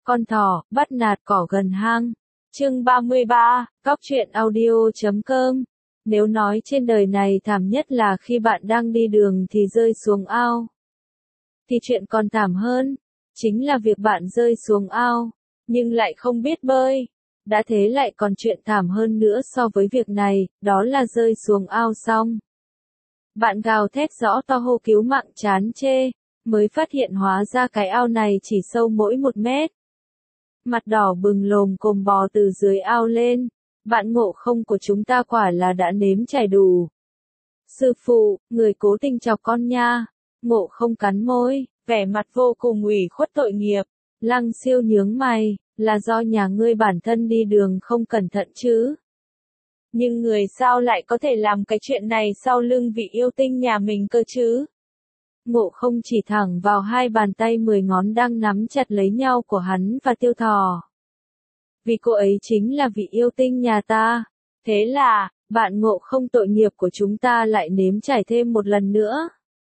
Con thỏ, bắt nạt cỏ gần hang. Chương 33, Góc truyện audio.com. Nếu nói trên đời này thảm nhất là khi bạn đang đi đường thì rơi xuống ao, thì chuyện còn thảm hơn, chính là việc bạn rơi xuống ao, nhưng lại không biết bơi. Đã thế lại còn chuyện thảm hơn nữa so với việc này, đó là rơi xuống ao xong. Bạn gào thét rõ to hô cứu mạng chán chê, mới phát hiện hóa ra cái ao này chỉ sâu mỗi 1 mét. Mặt đỏ bừng lồm cồm bò từ dưới ao lên, bạn ngộ không của chúng ta quả là đã nếm trải đủ. Sư phụ, người cố tình chọc con nha. Ngộ không cắn môi, vẻ mặt vô cùng ủy khuất tội nghiệp. Lăng Siêu nhướng mày, là do nhà ngươi bản thân đi đường không cẩn thận chứ. Nhưng người sao lại có thể làm cái chuyện này sau lưng vị yêu tinh nhà mình cơ chứ? Ngộ không chỉ thẳng vào 2 bàn tay 10 ngón đang nắm chặt lấy nhau của hắn và Tiêu Thỏ. Vì cô ấy chính là vị yêu tinh nhà ta. Thế là, bạn Ngộ không tội nghiệp của chúng ta lại nếm trải thêm một lần nữa.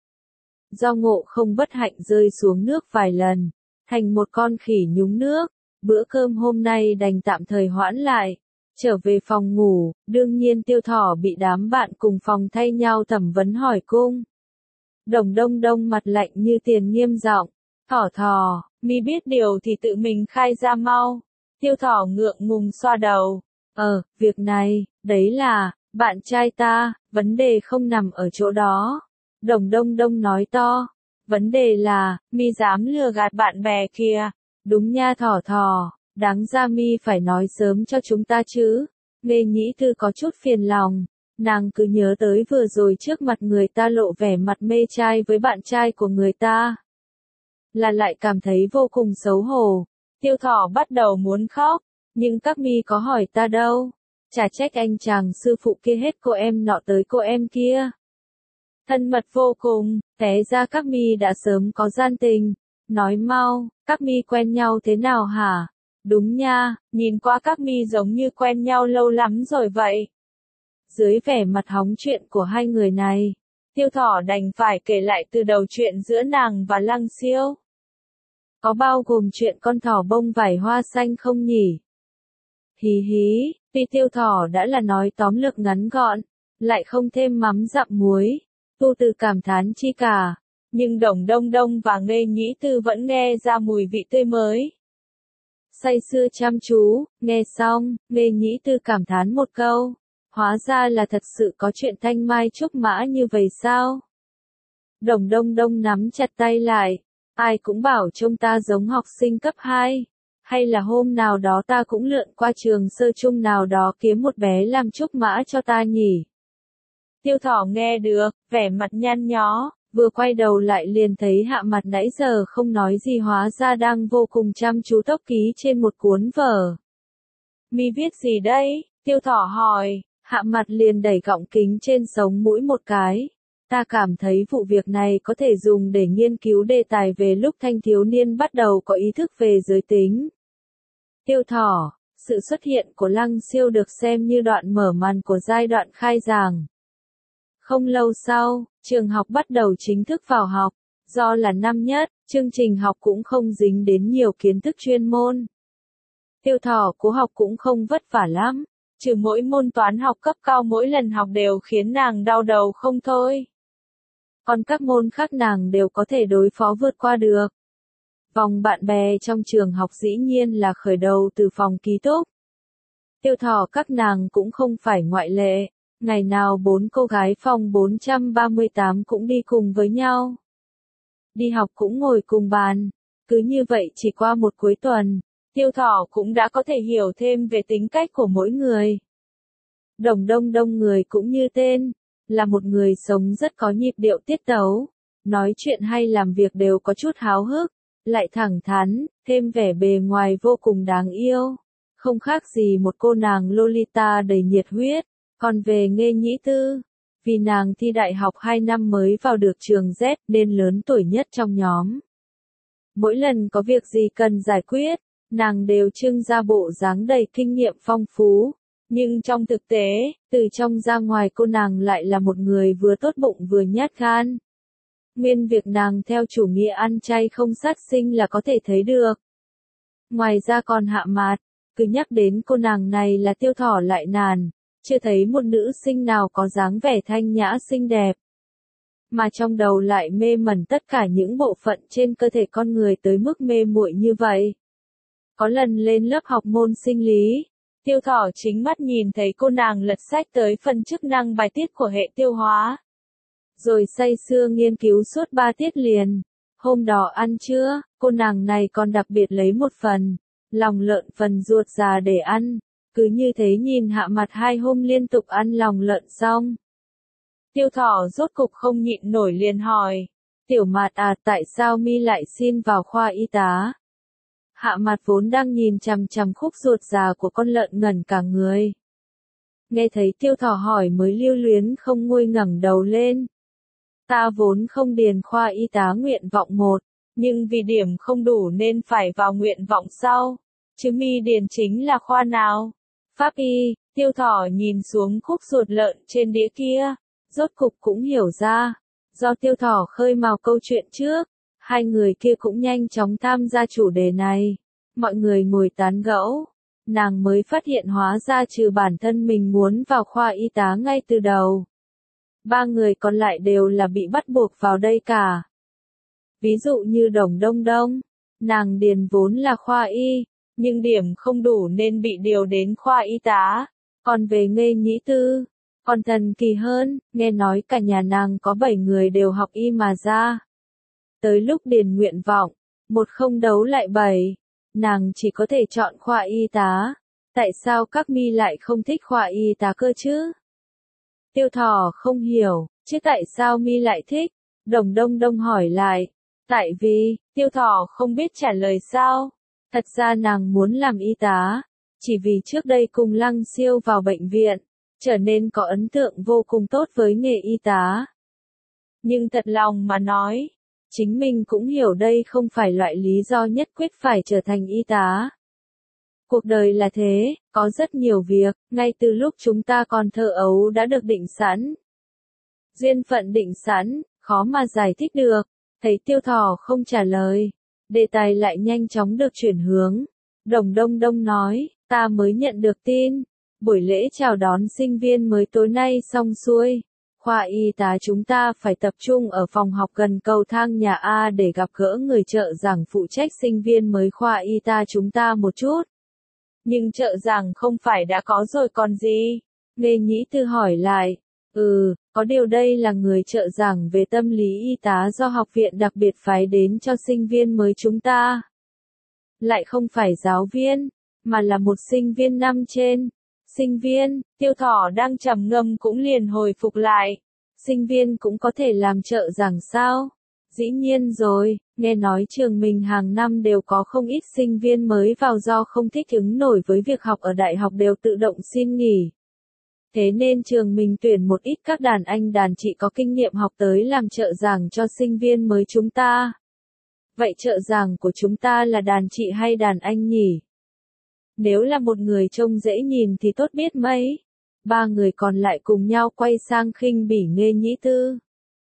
Do Ngộ không bất hạnh rơi xuống nước vài lần, thành một con khỉ nhúng nước, bữa cơm hôm nay đành tạm thời hoãn lại. Trở về phòng ngủ, đương nhiên Tiêu Thỏ bị đám bạn cùng phòng thay nhau thẩm vấn hỏi cung. Đồng Đông Đông mặt lạnh như tiền nghiêm giọng, Thỏ, mi biết điều thì tự mình khai ra mau. Tiêu Thỏ ngượng ngùng xoa đầu, việc này, đấy là, bạn trai ta, vấn đề không nằm ở chỗ đó. Đồng Đông Đông nói to, vấn đề là, mi dám lừa gạt bạn bè kìa. Đúng nha Thỏ, đáng ra mi phải nói sớm cho chúng ta chứ. Nghe Nhĩ Tư có chút phiền lòng. Nàng cứ nhớ tới vừa rồi trước mặt người ta lộ vẻ mặt mê trai với bạn trai của người ta, là lại cảm thấy vô cùng xấu hổ. Tiêu Thỏ bắt đầu muốn khóc, nhưng các mi có hỏi ta đâu. Chả trách anh chàng sư phụ kia hết cô em nọ tới cô em kia. Thân mật vô cùng, té ra các mi đã sớm có gian tình. Nói mau, các mi quen nhau thế nào hả? Đúng nha, nhìn qua các mi giống như quen nhau lâu lắm rồi vậy. Dưới vẻ mặt hóng chuyện của hai người này, Tiêu Thỏ đành phải kể lại từ đầu chuyện giữa nàng và Lăng Siêu. Có bao gồm chuyện con thỏ bông vải hoa xanh không nhỉ? Hí, tuy Tiêu Thỏ đã là nói tóm lược ngắn gọn, lại không thêm mắm dặm muối, tu từ cảm thán chi cả, nhưng Đồng Đông Đông và Nghê Nhĩ Tư vẫn nghe ra mùi vị tươi mới. Say sưa chăm chú, nghe xong, Nghê Nhĩ Tư cảm thán một câu. Hóa ra là thật sự có chuyện thanh mai trúc mã như vậy sao? Đồng Đông Đông nắm chặt tay lại. Ai cũng bảo trông ta giống học sinh cấp 2. Hay là hôm nào đó ta cũng lượn qua trường sơ trung nào đó kiếm một bé làm trúc mã cho ta nhỉ? Tiêu Thỏ nghe được, vẻ mặt nhăn nhó, vừa quay đầu lại liền thấy Hạ Mặt nãy giờ không nói gì hóa ra đang vô cùng chăm chú tốc ký trên một cuốn vở. Mi viết gì đây? Tiêu Thỏ hỏi. Hạ Mặt liền đẩy gọng kính trên sống mũi một cái. Ta cảm thấy vụ việc này có thể dùng để nghiên cứu đề tài về lúc thanh thiếu niên bắt đầu có ý thức về giới tính. Tiêu Thỏ, sự xuất hiện của Lăng Siêu được xem như đoạn mở màn của giai đoạn khai giảng. Không lâu sau, trường học bắt đầu chính thức vào học. Do là năm nhất, chương trình học cũng không dính đến nhiều kiến thức chuyên môn. Tiêu Thỏ cố học cũng không vất vả lắm. Trừ mỗi môn toán học cấp cao mỗi lần học đều khiến nàng đau đầu không thôi. Còn các môn khác nàng đều có thể đối phó vượt qua được. Vòng bạn bè trong trường học dĩ nhiên là khởi đầu từ phòng ký túc. Tiêu Thỏ các nàng cũng không phải ngoại lệ. Ngày nào 4 cô gái phòng 438 cũng đi cùng với nhau. Đi học cũng ngồi cùng bàn. Cứ như vậy chỉ qua một cuối tuần. Tiêu Thỏ cũng đã có thể hiểu thêm về tính cách của mỗi người. Đồng Đông Đông người cũng như tên, là một người sống rất có nhịp điệu tiết tấu, nói chuyện hay làm việc đều có chút háo hức, lại thẳng thắn, thêm vẻ bề ngoài vô cùng đáng yêu, không khác gì một cô nàng Lolita đầy nhiệt huyết. Còn về Nghê Nhĩ Tư, vì nàng thi đại học 2 năm mới vào được trường Z nên lớn tuổi nhất trong nhóm. Mỗi lần có việc gì cần giải quyết, nàng đều trưng ra bộ dáng đầy kinh nghiệm phong phú, nhưng trong thực tế, từ trong ra ngoài cô nàng lại là một người vừa tốt bụng vừa nhát gan. Nguyên việc nàng theo chủ nghĩa ăn chay không sát sinh là có thể thấy được. Ngoài ra còn Hạ Mạt, cứ nhắc đến cô nàng này là Tiêu Thỏ lại nản, chưa thấy một nữ sinh nào có dáng vẻ thanh nhã xinh đẹp. Mà trong đầu lại mê mẩn tất cả những bộ phận trên cơ thể con người tới mức mê muội như vậy. Có lần lên lớp học môn sinh lý, Tiêu Thỏ chính mắt nhìn thấy cô nàng lật sách tới phần chức năng bài tiết của hệ tiêu hóa. Rồi say sưa nghiên cứu suốt 3 tiết liền. Hôm đó ăn trưa, cô nàng này còn đặc biệt lấy một phần lòng lợn phần ruột già để ăn. Cứ như thế nhìn Hạ Mặt 2 hôm liên tục ăn lòng lợn xong. Tiêu Thỏ rốt cục không nhịn nổi liền hỏi. Tiểu Mạt à, tại sao mi lại xin vào khoa y tá? Hạ Mặt vốn đang nhìn chằm chằm khúc ruột già của con lợn ngẩn cả người. Nghe thấy Tiêu Thỏ hỏi mới lưu luyến không nguôi ngẩng đầu lên. Ta vốn không điền khoa y tá nguyện vọng 1, nhưng vì điểm không đủ nên phải vào nguyện vọng sau. Chứ mi điền chính là khoa nào? Pháp y. Tiêu Thỏ nhìn xuống khúc ruột lợn trên đĩa kia, rốt cục cũng hiểu ra. Do Tiêu Thỏ khơi mào câu chuyện trước, hai người kia cũng nhanh chóng tham gia chủ đề này. Mọi người ngồi tán gẫu, nàng mới phát hiện hóa ra trừ bản thân mình muốn vào khoa y tá ngay từ đầu. 3 người còn lại đều là bị bắt buộc vào đây cả. Ví dụ như Đồng Đông Đông, nàng điền vốn là khoa y, nhưng điểm không đủ nên bị điều đến khoa y tá. Còn về Nghê Nhĩ Tư, còn thần kỳ hơn, nghe nói cả nhà nàng có 7 người đều học y mà ra. Tới lúc điền nguyện vọng, một không đấu lại 7, nàng chỉ có thể chọn khoa y tá. Tại sao các mi lại không thích khoa y tá cơ chứ? Tiêu Thỏ không hiểu, chứ tại sao mi lại thích? Đồng Đông Đông hỏi lại. Tại vì, Tiêu Thỏ không biết trả lời sao. Thật ra nàng muốn làm y tá, chỉ vì trước đây cùng Lăng Siêu vào bệnh viện, trở nên có ấn tượng vô cùng tốt với nghề y tá. Nhưng thật lòng mà nói, chính mình cũng hiểu đây không phải loại lý do nhất quyết phải trở thành y tá. Cuộc đời là thế, có rất nhiều việc, ngay từ lúc chúng ta còn thơ ấu đã được định sẵn. Duyên phận định sẵn, khó mà giải thích được. Thấy Tiêu Thỏ không trả lời, đề tài lại nhanh chóng được chuyển hướng. Đồng Đông Đông nói, ta mới nhận được tin, buổi lễ chào đón sinh viên mới tối nay xong xuôi. Khoa y tá chúng ta phải tập trung ở phòng học gần cầu thang nhà A để gặp gỡ người trợ giảng phụ trách sinh viên mới khoa y tá chúng ta một chút. Nhưng trợ giảng không phải đã có rồi còn gì? Nghê Nhĩ Tư hỏi lại. Có điều đây là người trợ giảng về tâm lý y tá do học viện đặc biệt phái đến cho sinh viên mới chúng ta. Lại không phải giáo viên, mà là một sinh viên năm trên. Sinh viên, Tiêu Thỏ đang trầm ngâm cũng liền hồi phục lại. Sinh viên cũng có thể làm trợ giảng sao? Dĩ nhiên rồi, nghe nói trường mình hàng năm đều có không ít sinh viên mới vào do không thích ứng nổi với việc học ở đại học đều tự động xin nghỉ. Thế nên trường mình tuyển một ít các đàn anh đàn chị có kinh nghiệm học tới làm trợ giảng cho sinh viên mới chúng ta. Vậy trợ giảng của chúng ta là đàn chị hay đàn anh nhỉ? Nếu là một người trông dễ nhìn thì tốt biết mấy. 3 người còn lại cùng nhau quay sang khinh bỉ Nghê Nhĩ Tư.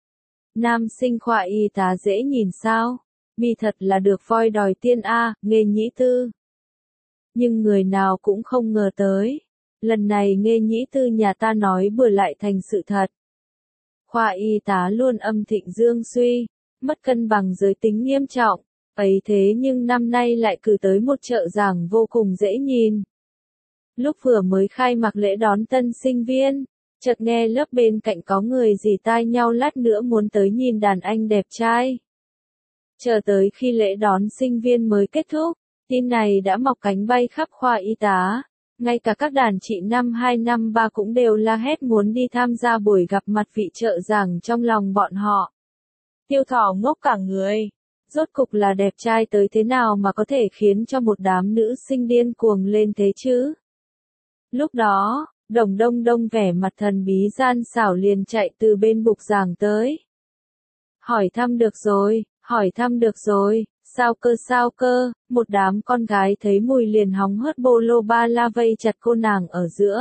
Nam sinh khoa y tá dễ nhìn sao? Mi thật là được voi đòi tiên a, Nghê Nhĩ Tư. Nhưng người nào cũng không ngờ tới. Lần này Nghê Nhĩ Tư nhà ta nói bừa lại thành sự thật. Khoa y tá luôn âm thịnh dương suy, mất cân bằng giới tính nghiêm trọng. Ấy thế nhưng năm nay lại cử tới một trợ giảng vô cùng dễ nhìn. Lúc vừa mới khai mạc lễ đón tân sinh viên, chợt nghe lớp bên cạnh có người rỉ tai nhau lát nữa muốn tới nhìn đàn anh đẹp trai. Chờ tới khi lễ đón sinh viên mới kết thúc, tin này đã mọc cánh bay khắp khoa y tá. Ngay cả các đàn chị năm 2 năm 3 cũng đều la hét muốn đi tham gia buổi gặp mặt vị trợ giảng trong lòng bọn họ. Tiêu Thỏ ngốc cả người. Rốt cục là đẹp trai tới thế nào mà có thể khiến cho một đám nữ sinh điên cuồng lên thế chứ? Lúc đó, Đồng Đông Đông vẻ mặt thần bí gian xảo liền chạy từ bên bục giảng tới. Hỏi thăm được rồi, sao cơ, một đám con gái thấy mùi liền hóng hớt bô lô ba la vây chặt cô nàng ở giữa.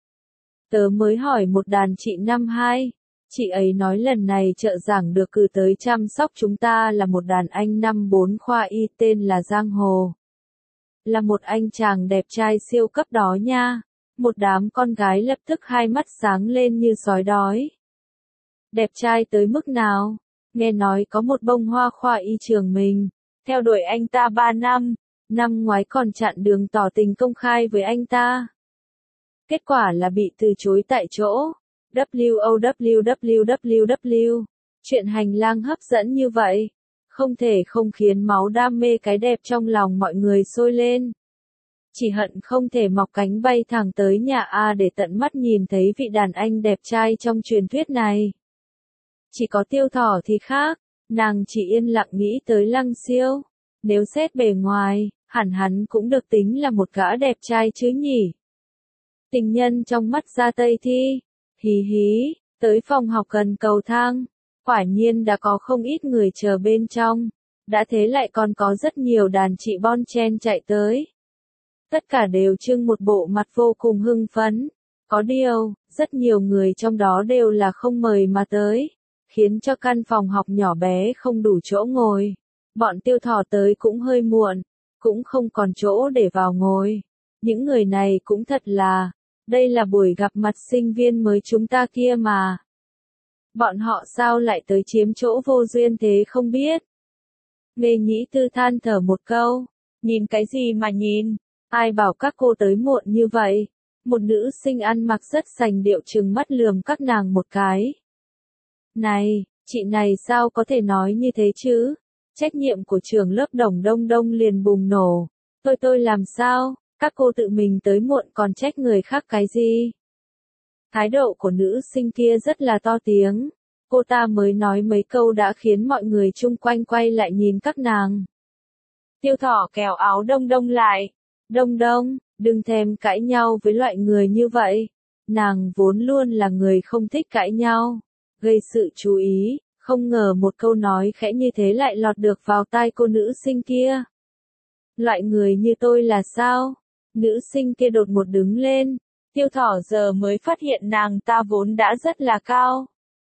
Tớ mới hỏi một đàn chị năm 2, chị ấy nói lần này trợ giảng được cử tới chăm sóc chúng ta là một đàn anh năm 4 khoa y tên là Giang Hồ. là một anh chàng đẹp trai siêu cấp đó nha. Một đám con gái lập tức hai mắt sáng lên như sói đói. Đẹp trai tới mức nào? Nghe nói có một bông hoa khoa y trường mình, theo đuổi anh ta 3 năm, năm ngoái còn chặn đường tỏ tình công khai với anh ta. Kết quả là bị từ chối tại chỗ. WOWWWW. Chuyện hành lang hấp dẫn như vậy, không thể không khiến máu đam mê cái đẹp trong lòng mọi người sôi lên. Chỉ hận không thể mọc cánh bay thẳng tới nhà A để tận mắt nhìn thấy vị đàn anh đẹp trai trong truyền thuyết này. Chỉ có Tiêu Thỏ thì khác, nàng chỉ yên lặng nghĩ tới Lăng Siêu. Nếu xét bề ngoài, hẳn hắn cũng được tính là một gã đẹp trai chứ nhỉ. Tình nhân trong mắt Gia Tây Thi, hí hí, tới phòng học gần cầu thang, quả nhiên đã có không ít người chờ bên trong, đã thế lại còn có rất nhiều đàn chị bon chen chạy tới. Tất cả đều trưng một bộ mặt vô cùng hưng phấn, có điều, rất nhiều người trong đó đều là không mời mà tới, khiến cho căn phòng học nhỏ bé không đủ chỗ ngồi. Bọn Tiêu Thỏ tới cũng hơi muộn, cũng không còn chỗ để vào ngồi. Những người này cũng thật là, đây là buổi gặp mặt sinh viên mới chúng ta kia mà. Bọn họ sao lại tới chiếm chỗ vô duyên thế không biết. Lê Nhĩ Tư than thở một câu, nhìn cái gì mà nhìn, ai bảo các cô tới muộn như vậy. Một nữ sinh ăn mặc rất sành điệu trừng mắt lườm các nàng một cái. Này, chị này sao có thể nói như thế chứ? Trách nhiệm của trường lớp Đồng Đông Đông liền bùng nổ. Tôi làm sao? Các cô tự mình tới muộn còn trách người khác cái gì? Thái độ của nữ sinh kia rất là to tiếng. Cô ta mới nói mấy câu đã khiến mọi người chung quanh quay lại nhìn các nàng. Tiêu Thỏ kéo áo Đông Đông lại. Đông Đông, đừng thèm cãi nhau với loại người như vậy. Nàng vốn luôn là người không thích cãi nhau, gây sự chú ý, không ngờ một câu nói khẽ như thế lại lọt được vào tai cô nữ sinh kia. Loại người như tôi là sao? Nữ sinh kia đột ngột đứng lên. Tiêu Thỏ giờ mới phát hiện nàng ta vốn đã rất là cao,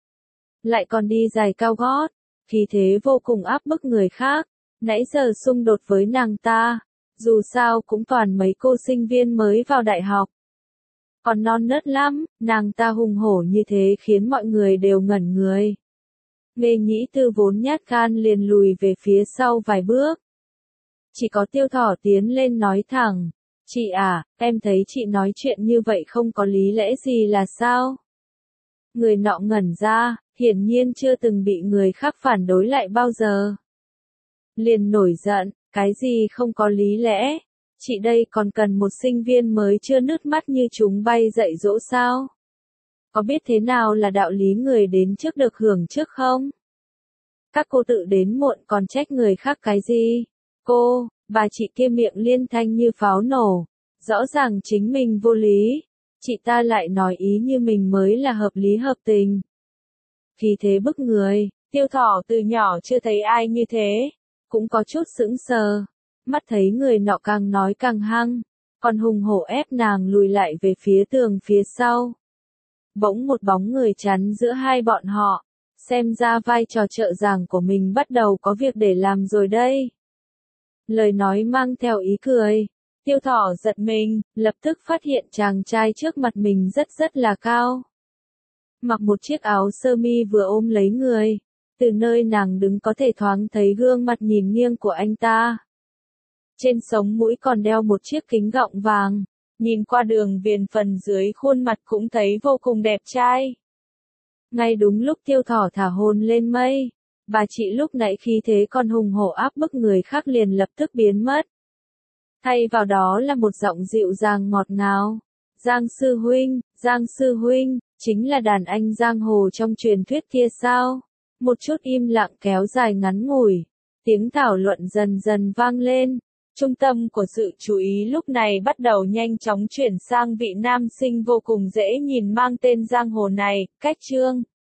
lại còn đi giày cao gót, khí thế vô cùng áp bức người khác. Nãy giờ xung đột với nàng ta, dù sao cũng toàn mấy cô sinh viên mới vào đại học, còn non nớt lắm. Nàng ta hùng hổ như thế khiến mọi người đều ngẩn người. Lê Nhĩ Tư vốn nhát gan liền lùi về phía sau vài bước. Chỉ có Tiêu Thỏ tiến lên nói thẳng, chị à, em thấy chị nói chuyện như vậy không có lý lẽ gì là sao? Người nọ ngẩn ra, hiển nhiên chưa từng bị người khác phản đối lại bao giờ. Liền nổi giận, cái gì không có lý lẽ? Chị đây còn cần một sinh viên mới chưa nứt mắt như chúng bay dạy dỗ sao? Có biết thế nào là đạo lý người đến trước được hưởng trước không? Các cô tự đến muộn còn trách người khác cái gì? Cô, bà chị kia miệng liên thanh như pháo nổ. Rõ ràng chính mình vô lý. Chị ta lại nói ý như mình mới là hợp lý hợp tình. Khí thế bức người, Tiêu Thỏ từ nhỏ chưa thấy ai như thế. Cũng có chút sững sờ. Mắt thấy người nọ càng nói càng hăng. Còn hùng hổ ép nàng lùi lại về phía tường phía sau. Bỗng một bóng người chắn giữa hai bọn họ. Xem ra vai trò trợ giảng của mình bắt đầu có việc để làm rồi đây. Lời nói mang theo ý cười. Tiêu Thỏ giật mình, lập tức phát hiện chàng trai trước mặt mình rất là cao. Mặc một chiếc áo sơ mi vừa ôm lấy người. Từ nơi nàng đứng có thể thoáng thấy gương mặt nhìn nghiêng của anh ta. Trên sống mũi còn đeo một chiếc kính gọng vàng. Nhìn qua đường viền phần dưới khuôn mặt cũng thấy vô cùng đẹp trai. Ngay đúng lúc Tiêu Thỏ thả hồn lên mây, bà chị lúc nãy khí thế còn hùng hổ áp bức người khác liền lập tức biến mất. Thay vào đó là một giọng dịu dàng ngọt ngào. Giang sư huynh, chính là đàn anh giang hồ trong truyền thuyết kia sao? Một chút im lặng kéo dài ngắn ngủi. Tiếng thảo luận dần dần vang lên. Trung tâm của sự chú ý lúc này bắt đầu nhanh chóng chuyển sang vị nam sinh vô cùng dễ nhìn mang tên giang hồ này, Cách Trương.